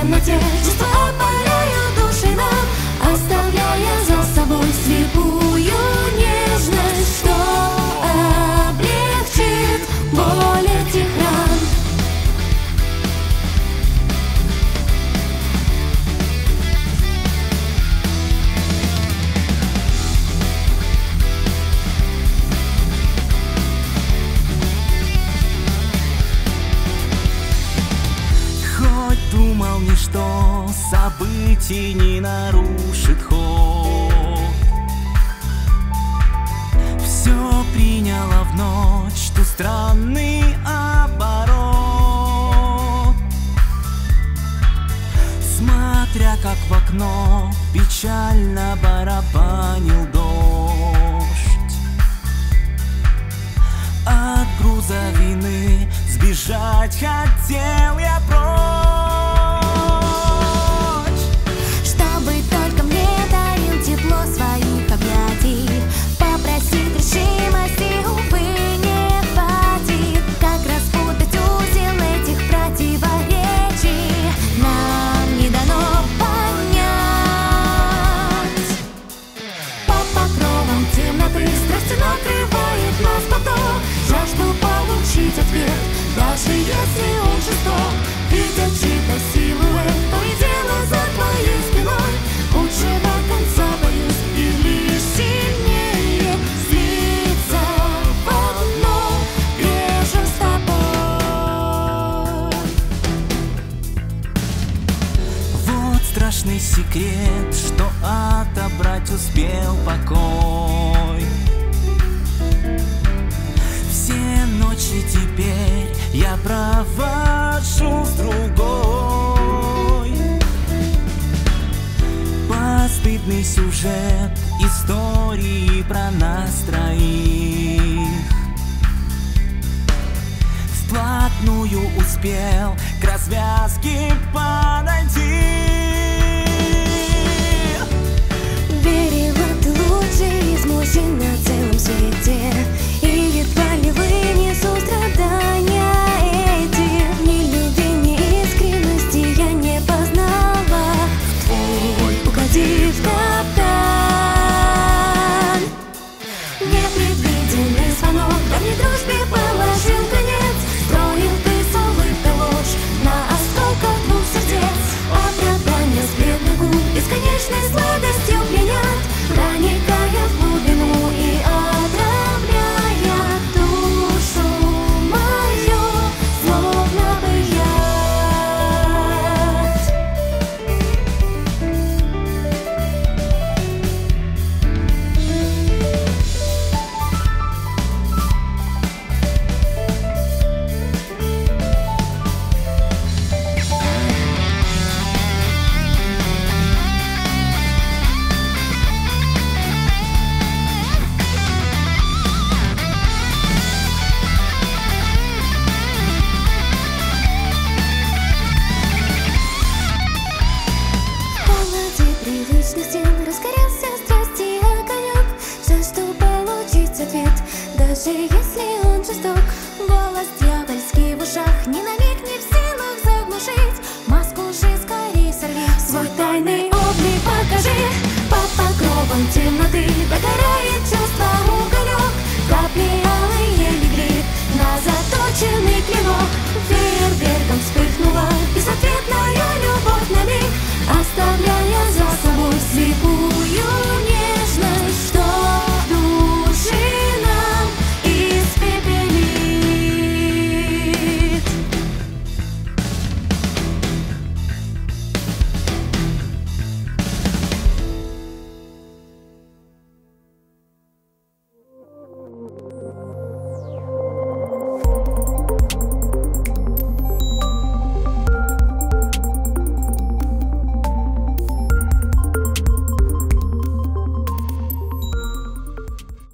темноте. Чувства опаляют души нам, оставляя за собой слепую нежность, что облегчит боль этих ран. Думал, ничто событий не нарушит ход. Все приняло в ночь ту странный оборот. Смотря как в окно печально барабанил дождь, от груза вины сбежать хотел я прочь. Тепло своих объятий, попросить решимости, увы, не хватит. Как распутать узел этих противоречий нам не дано понять. Под покровом темноты страсти накрывает нас поток, жажду получить ответ, даже если он жесток. Видя чьи-то силуэт, то и дело за твоей спиной. Лучше до конца боюсь и лишь сильнее слиться в одно, реже с тобой. Вот страшный секрет, что отобрать успел покой. Все ночи теперь я провожу с другой. Постыдный сюжет истории про нас троих вплотную успел к развязке подойти. Верила, ты лучший из мужчин на целом свете, и едва ли вынесу страдания эти. Ни любви, ни искренности я не познала. Твой угодив в капкан. Непредвиденный звонок давней дружбе положил конец. Строил ты с улыбкой ложь на осколках двух сердец. Оправдания с бледных губ бесконечной сладостью пьянят, проникая в глубину и отравляя душу мою, словно бы яд. Раскорялся страсти огонек, жажду получить ответ, даже если он жесток. Голос дьявольский в ушах, ни на миг не в силах заглушить. Маску же скорее сорви, свой тайный облик покажи. Под покровом темноты догорает чувство уголек. Капли алые легли на заточенный клинок. Фейерверком вспыхнула без ответа